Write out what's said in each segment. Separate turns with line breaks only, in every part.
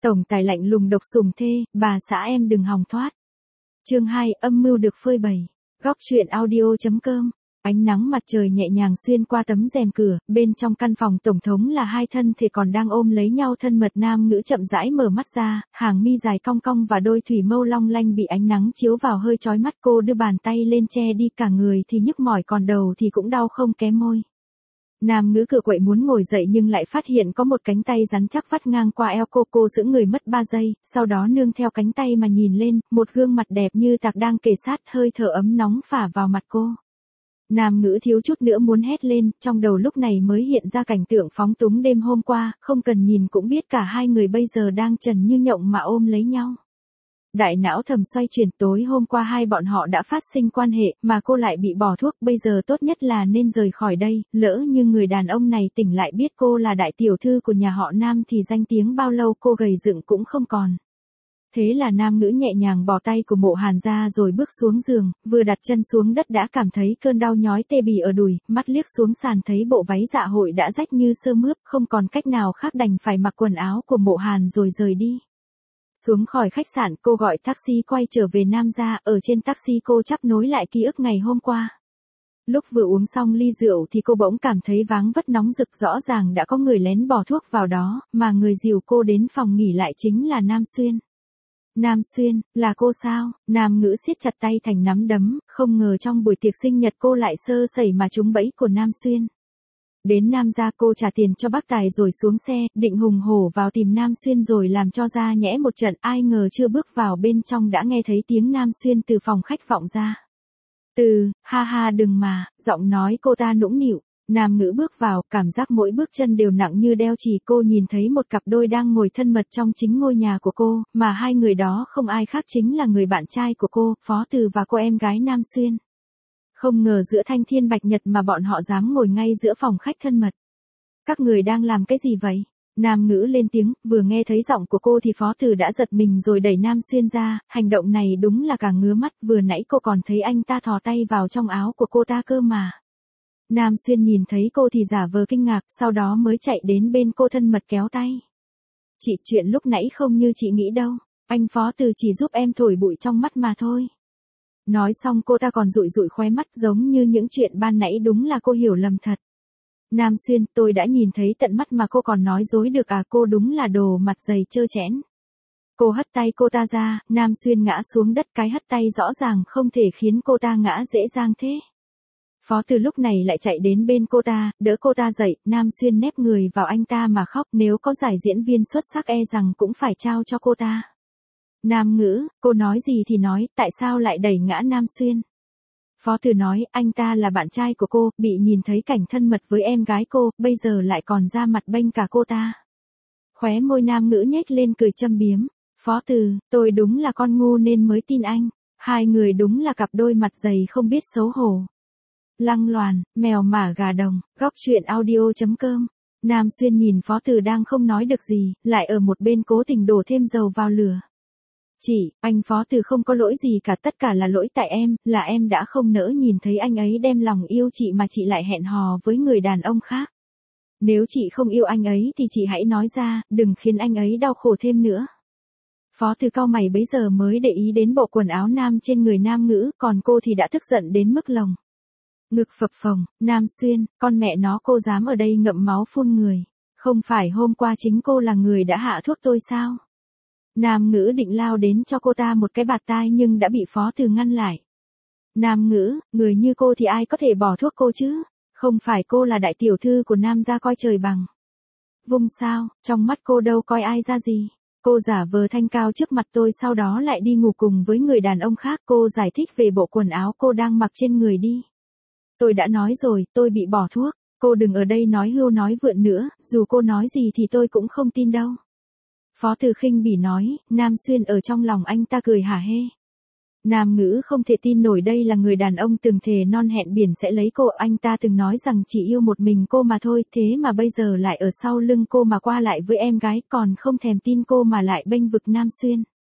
Tổng tài lạnh lùng độc sủng thê, bà xã em đừng hòng thoát. Chương 2, âm mưu được phơi bày. Góc truyện audio.com. Ánh nắng mặt trời nhẹ nhàng xuyên qua tấm rèm cửa, bên trong căn phòng tổng thống là hai thân thể còn đang ôm lấy nhau thân mật. Nam ngữ chậm rãi mở mắt ra, hàng mi dài cong cong và đôi thủy mâu long lanh bị ánh nắng chiếu vào hơi chói mắt. Cô đưa bàn tay lên che đi, cả người thì nhức mỏi còn đầu thì cũng đau không kém môi. Nam ngữ cựa quậy muốn ngồi dậy nhưng lại phát hiện có một cánh tay rắn chắc vắt ngang qua eo cô giữ người mất 3 giây, sau đó nương theo cánh tay mà nhìn lên, một gương mặt đẹp như tạc đang kề sát, hơi thở ấm nóng phả vào mặt cô. Nam ngữ thiếu chút nữa muốn hét lên, trong đầu lúc này mới hiện ra cảnh tượng phóng túng đêm hôm qua, không cần nhìn cũng biết cả hai người bây giờ đang trần như nhộng mà ôm lấy nhau. Đại não thầm xoay chuyển, tối hôm qua hai bọn họ đã phát sinh quan hệ, mà cô lại bị bỏ thuốc, bây giờ tốt nhất là nên rời khỏi đây, lỡ như người đàn ông này tỉnh lại biết cô là đại tiểu thư của nhà họ Nam thì danh tiếng bao lâu cô gầy dựng cũng không còn. Thế là Nam ngữ nhẹ nhàng bỏ tay của Mộ Hàn ra rồi bước xuống giường, vừa đặt chân xuống đất đã cảm thấy cơn đau nhói tê bì ở đùi, mắt liếc xuống sàn thấy bộ váy dạ hội đã rách như sơ mướp, không còn cách nào khác đành phải mặc quần áo của Mộ Hàn rồi rời đi. Xuống khỏi khách sạn cô gọi taxi quay trở về Nam gia, ở trên taxi cô chấp nối lại ký ức ngày hôm qua. Lúc vừa uống xong ly rượu thì cô bỗng cảm thấy váng vất nóng rực, rõ ràng đã có người lén bỏ thuốc vào đó, mà người dìu cô đến phòng nghỉ lại chính là Nam Xuyên. Nam Xuyên, là cô sao? Nam ngữ siết chặt tay thành nắm đấm, không ngờ trong buổi tiệc sinh nhật cô lại sơ sẩy mà trúng bẫy của Nam Xuyên. Đến Nam gia cô trả tiền cho bác tài rồi xuống xe, định hùng hổ vào tìm Nam Xuyên rồi làm cho ra nhẽ một trận, ai ngờ chưa bước vào bên trong đã nghe thấy tiếng Nam Xuyên từ phòng khách vọng ra. Ha ha đừng mà, giọng nói cô ta nũng nịu. Nam ngữ bước vào, cảm giác mỗi bước chân đều nặng như đeo chì. Cô nhìn thấy một cặp đôi đang ngồi thân mật trong chính ngôi nhà của cô, mà hai người đó không ai khác chính là người bạn trai của cô, Phó Từ và cô em gái Nam Xuyên. Không ngờ giữa thanh thiên bạch nhật mà bọn họ dám ngồi ngay giữa phòng khách thân mật. Các người đang làm cái gì vậy? Nam ngữ lên tiếng, vừa nghe thấy giọng của cô thì Phó Từ đã giật mình rồi đẩy Nam Xuyên ra, hành động này đúng là càng ngứa mắt, vừa nãy cô còn thấy anh ta thò tay vào trong áo của cô ta cơ mà. Nam Xuyên nhìn thấy cô thì giả vờ kinh ngạc, sau đó mới chạy đến bên cô thân mật kéo tay. Chị, chuyện lúc nãy không như chị nghĩ đâu, anh Phó Từ chỉ giúp em thổi bụi trong mắt mà thôi. Nói xong cô ta còn dụi dụi khóe mắt giống như những chuyện ban nãy đúng là cô hiểu lầm thật. Nam Xuyên, tôi đã nhìn thấy tận mắt mà cô còn nói dối được à, cô đúng là đồ mặt dày trơ trẽn. Cô hất tay cô ta ra, Nam Xuyên ngã xuống đất, cái hất tay rõ ràng không thể khiến cô ta ngã dễ dàng thế. Phó Từ lúc này lại chạy đến bên cô ta, đỡ cô ta dậy, Nam Xuyên nép người vào anh ta mà khóc, nếu có giải diễn viên xuất sắc e rằng cũng phải trao cho cô ta. Nam ngữ, cô nói gì thì nói, tại sao lại đẩy ngã Nam Xuyên? Phó Từ nói, anh ta là bạn trai của cô, bị nhìn thấy cảnh thân mật với em gái cô, bây giờ lại còn ra mặt bênh cả cô ta. Khóe môi Nam ngữ nhếch lên cười châm biếm. Phó Từ, tôi đúng là con ngu nên mới tin anh. Hai người đúng là cặp đôi mặt dày không biết xấu hổ. Lăng loàn, mèo mả gà đồng, góc truyện audio.com. Nam Xuyên nhìn Phó Từ đang không nói được gì, lại ở một bên cố tình đổ thêm dầu vào lửa. Chị, anh Phó Từ không có lỗi gì cả, tất cả là lỗi tại em, là em đã không nỡ nhìn thấy anh ấy đem lòng yêu chị mà chị lại hẹn hò với người đàn ông khác. Nếu chị không yêu anh ấy thì chị hãy nói ra, đừng khiến anh ấy đau khổ thêm nữa. Phó Từ cau mày bấy giờ mới để ý đến bộ quần áo nam trên người Nam ngữ, còn cô thì đã tức giận đến mức lồng ngực phập phồng. Nam Xuyên, con mẹ nó, cô dám ở đây ngậm máu phun người. Không phải hôm qua chính cô là người đã hạ thuốc tôi sao? Nam ngữ định lao đến cho cô ta một cái bạt tai nhưng đã bị Phó Từ ngăn lại. Nam ngữ, người như cô thì ai có thể bỏ thuốc cô chứ? Không phải cô là đại tiểu thư của Nam gia coi trời bằng vung sao, trong mắt cô đâu coi ai ra gì. Cô giả vờ thanh cao trước mặt tôi sau đó lại đi ngủ cùng với người đàn ông khác. Cô giải thích về bộ quần áo cô đang mặc trên người đi. Tôi đã nói rồi, tôi bị bỏ thuốc. Cô đừng ở đây nói hưu nói vượn nữa, dù cô nói gì thì tôi cũng không tin đâu. Phó Từ khinh bỉ nói, Nam Xuyên ở trong lòng anh ta cười hả hê. Nam ngữ không thể tin nổi đây là người đàn ông từng thề non hẹn biển sẽ lấy cô, anh ta từng nói rằng chỉ yêu một mình cô mà thôi, thế mà bây giờ lại ở sau lưng cô mà qua lại với em gái, còn không thèm tin cô mà lại bênh vực Nam Xuyên.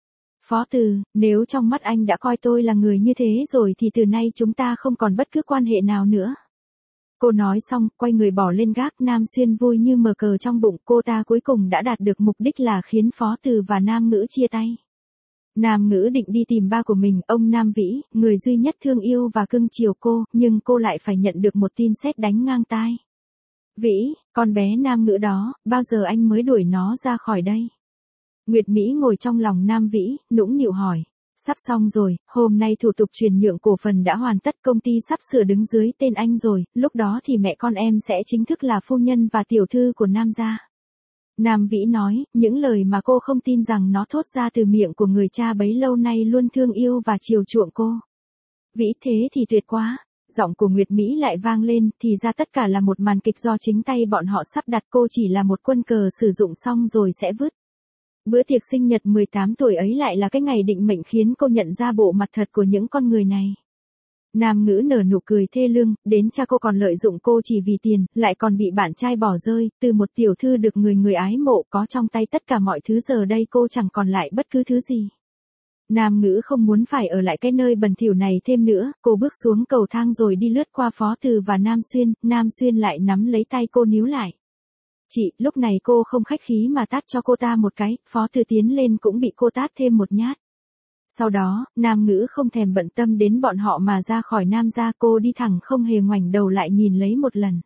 Phó Từ, nếu trong mắt anh đã coi tôi là người như thế rồi thì từ nay chúng ta không còn bất cứ quan hệ nào nữa. Cô nói xong, quay người bỏ lên gác. Nam Xuyên vui như mờ cờ trong bụng, cô ta cuối cùng đã đạt được mục đích là khiến Phó Từ và Nam Ngữ chia tay. Nam Ngữ định đi tìm ba của mình, ông Nam Vĩ, người duy nhất thương yêu và cưng chiều cô, nhưng cô lại phải nhận được một tin sét đánh ngang tai. Vĩ, con bé Nam Ngữ đó, bao giờ anh mới đuổi nó ra khỏi đây? Nguyệt Mỹ ngồi trong lòng Nam Vĩ, nũng nịu hỏi. Sắp xong rồi, hôm nay thủ tục chuyển nhượng cổ phần đã hoàn tất, công ty sắp sửa đứng dưới tên anh rồi, lúc đó thì mẹ con em sẽ chính thức là phu nhân và tiểu thư của Nam gia. Nam Vĩ nói, những lời mà cô không tin rằng nó thốt ra từ miệng của người cha bấy lâu nay luôn thương yêu và chiều chuộng cô. Vĩ, thế thì tuyệt quá. Giọng của Nguyệt Mỹ lại vang lên, thì ra tất cả là một màn kịch do chính tay bọn họ sắp đặt, cô chỉ là một quân cờ sử dụng xong rồi sẽ vứt. Bữa tiệc sinh nhật 18 tuổi ấy lại là cái ngày định mệnh khiến cô nhận ra bộ mặt thật của những con người này. Nam Ngữ nở nụ cười thê lương, đến cha cô còn lợi dụng cô chỉ vì tiền, lại còn bị bạn trai bỏ rơi, từ một tiểu thư được người người ái mộ có trong tay tất cả mọi thứ, giờ đây cô chẳng còn lại bất cứ thứ gì. Nam Ngữ không muốn phải ở lại cái nơi bẩn thỉu này thêm nữa, cô bước xuống cầu thang rồi đi lướt qua Phó Từ và Nam Xuyên lại nắm lấy tay cô níu lại. Chị, lúc này cô không khách khí mà tát cho cô ta một cái, Phó Từ tiến lên cũng bị cô tát thêm một nhát. Sau đó, Nam Ngữ không thèm bận tâm đến bọn họ mà ra khỏi Nam gia, cô đi thẳng không hề ngoảnh đầu lại nhìn lấy một lần.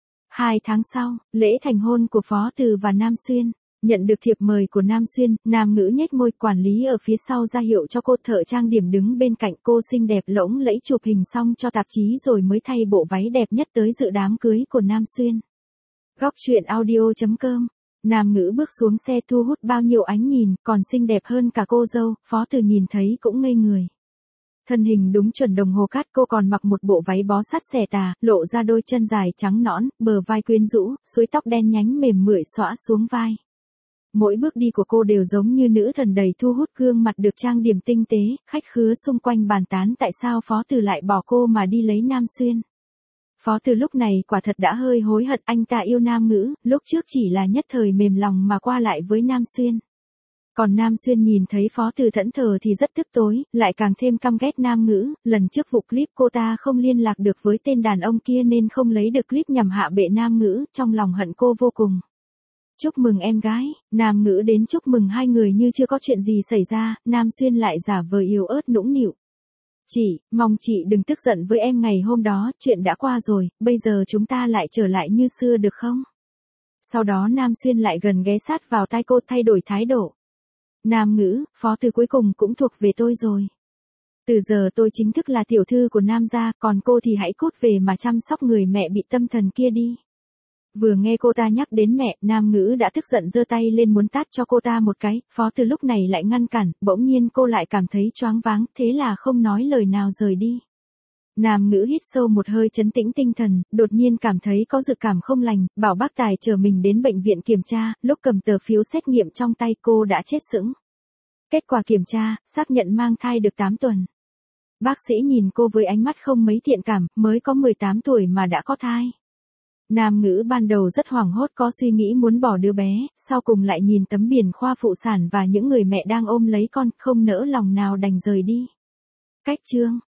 2 tháng sau, lễ thành hôn của Phó Từ và Nam Xuyên. Nhận được thiệp mời của Nam Xuyên, Nam Ngữ nhếch môi, quản lý ở phía sau ra hiệu cho cô, thợ trang điểm đứng bên cạnh, cô xinh đẹp lỗng lẫy chụp hình xong cho tạp chí rồi mới thay bộ váy đẹp nhất tới dự đám cưới của Nam Xuyên. Góc truyện audio.com. Nam Ngữ bước xuống xe thu hút bao nhiêu ánh nhìn, còn xinh đẹp hơn cả cô dâu, Phó Từ nhìn thấy cũng ngây người. Thân hình đúng chuẩn đồng hồ cát, cô còn mặc một bộ váy bó sát xẻ tà, lộ ra đôi chân dài trắng nõn, bờ vai quyến rũ, suối tóc đen nhánh mềm mượt xõa xuống vai. Mỗi bước đi của cô đều giống như nữ thần đầy thu hút, gương mặt được trang điểm tinh tế, khách khứa xung quanh bàn tán tại sao Phó Từ lại bỏ cô mà đi lấy Nam Xuyên. Phó Từ lúc này quả thật đã hơi hối hận, anh ta yêu Nam Ngữ, lúc trước chỉ là nhất thời mềm lòng mà qua lại với Nam Xuyên. Còn Nam Xuyên nhìn thấy Phó Từ thẫn thờ thì rất tức tối, lại càng thêm căm ghét Nam Ngữ, lần trước vụ clip cô ta không liên lạc được với tên đàn ông kia nên không lấy được clip nhằm hạ bệ Nam Ngữ, trong lòng hận cô vô cùng. Chúc mừng em gái, Nam Ngữ đến chúc mừng hai người như chưa có chuyện gì xảy ra, Nam Xuyên lại giả vờ yếu ớt nũng nịu. Chị, mong chị đừng tức giận với em ngày hôm đó, chuyện đã qua rồi, bây giờ chúng ta lại trở lại như xưa được không? Sau đó Nam Xuyên lại gần ghé sát vào tai cô, thay đổi thái độ. Nam Ngữ, Phó Từ cuối cùng cũng thuộc về tôi rồi. Từ giờ tôi chính thức là tiểu thư của Nam gia, còn cô thì hãy cút về mà chăm sóc người mẹ bị tâm thần kia đi. Vừa nghe cô ta nhắc đến mẹ, Nam Ngữ đã tức giận giơ tay lên muốn tát cho cô ta một cái, Phó Từ lúc này lại ngăn cản, bỗng nhiên cô lại cảm thấy choáng váng, thế là không nói lời nào rời đi. Nam Ngữ hít sâu một hơi trấn tĩnh tinh thần, đột nhiên cảm thấy có dự cảm không lành, bảo bác tài chở mình đến bệnh viện kiểm tra, lúc cầm tờ phiếu xét nghiệm trong tay cô đã chết sững. Kết quả kiểm tra, xác nhận mang thai được 8 tuần. Bác sĩ nhìn cô với ánh mắt không mấy thiện cảm, mới có 18 tuổi mà đã có thai. Nam Ngữ ban đầu rất hoảng hốt, có suy nghĩ muốn bỏ đứa bé, sau cùng lại nhìn tấm biển khoa phụ sản và những người mẹ đang ôm lấy con, không nỡ lòng nào đành rời đi. Cách chương